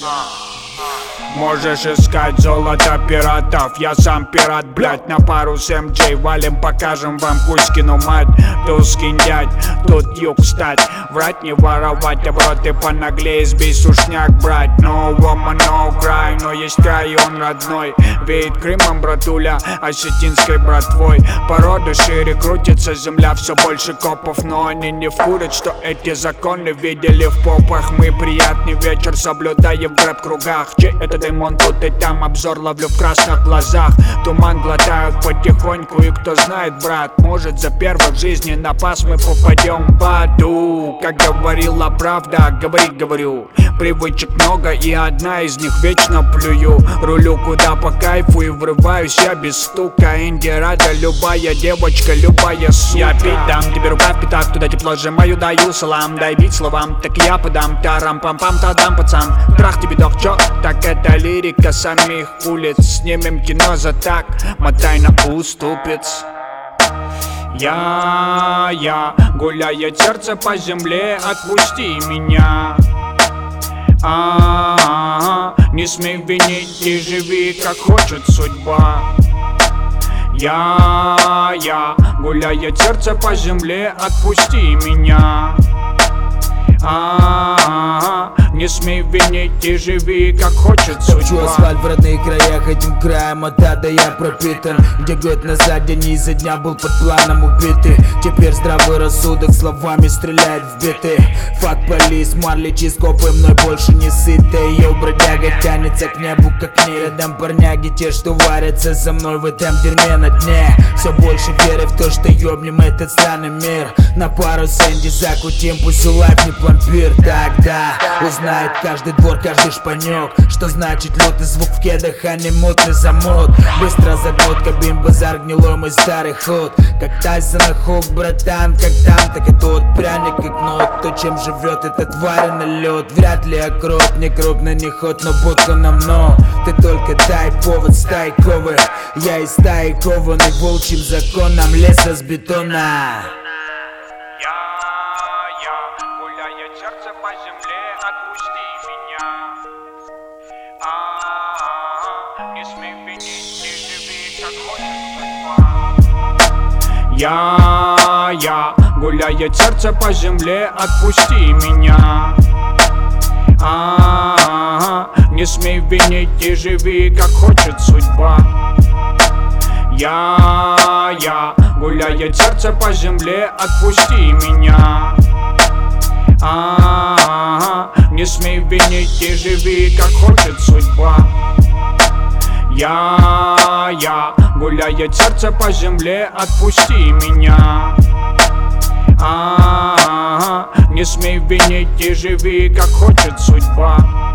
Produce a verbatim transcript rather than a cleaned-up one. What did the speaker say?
Можешь искать золото пиратов, я сам пират, блять, на пару с эм джей валим, покажем вам Кузькину мать. Тут скинь дядь, тут юг стать, врать не воровать, обороты понаглее, сбей сушняк брать. No woman, no cry, но есть край, он родной, веет Крымом, братуля, осетинской братвой. Породы шире крутится, земля все больше копов, но они не вкурят, что эти законы видели в попах. Мы приятный вечер соблюдаем в рэп-кругах, чей это дымон, тут и там обзор ловлю в красных глазах. Туман глотают потихоньку, и кто знает, брат, может за первый в жизни на пас мы попадем в аду. Как говорила правда, говори, говорю, привычек много, и одна из них вечно плюю. Рулю куда по кайфу и врываюсь я без стука. Инди рада любая девочка, любая сука. Я пить дам, тебе рука в пятак, туда тепло сжимаю, даю салам. Дай бить словам, так я подам, тарам-пам-пам, тадам, пацан. Трах тебе дох, чё? Так это лирика самих улиц. Снимем кино за так, мотай на уступец. Я, я, гуляет сердце по земле, отпусти меня. А-а-а, не смей винить и живи, как хочет судьба. Я, я, гуляет сердце по земле, отпусти меня. А-а-а, не смей винить и живи, как хочет судьба. Хочу асфальт в родных краях, этим краем от ада я пропитан. Где год назад день изо дня был под планом убитый. Теперь здравый рассудок словами стреляет в биты. Фак полис, марли, чископы мной больше не сытый. Йоу, бродяга тянется к небу, как к ней. Рядом парняги, те, что варятся со мной в этом дерьме на дне. Все больше веры в то, что ёбнем этот странный мир. На пару с Энди закутим, пусть у лайф не пломбир. Тогда узнает каждый двор, каждый шпанёк, что значит лютый звук в кедах, а не мутный замок. Быстро заглотка, бим-базар, гнилой мой старый ход. Как Тайсон и Хук, братан, как там, так и тут. Пряник и кнот, то чем живет этот тварь на лед. Вряд ли окроп, не крупный, не ход, но будка нам но. Ты только дай повод, стайковый. Я из стаи кованный волчьим законом леса с бетона. Сердце по земле, отпусти меня. А-а-а, не смей винить, не живи, как хочет судьба. Я, я, гуляет сердце по земле, отпусти меня. А-а-а, не смей винить и живи, как хочет судьба. Я, я, гуляет сердце по земле, отпусти меня. А-а-а, не смей винить и живи, как хочет судьба. Я, я, гуляет сердце по земле, отпусти меня. А-а-а, не смей винить и живи, как хочет судьба.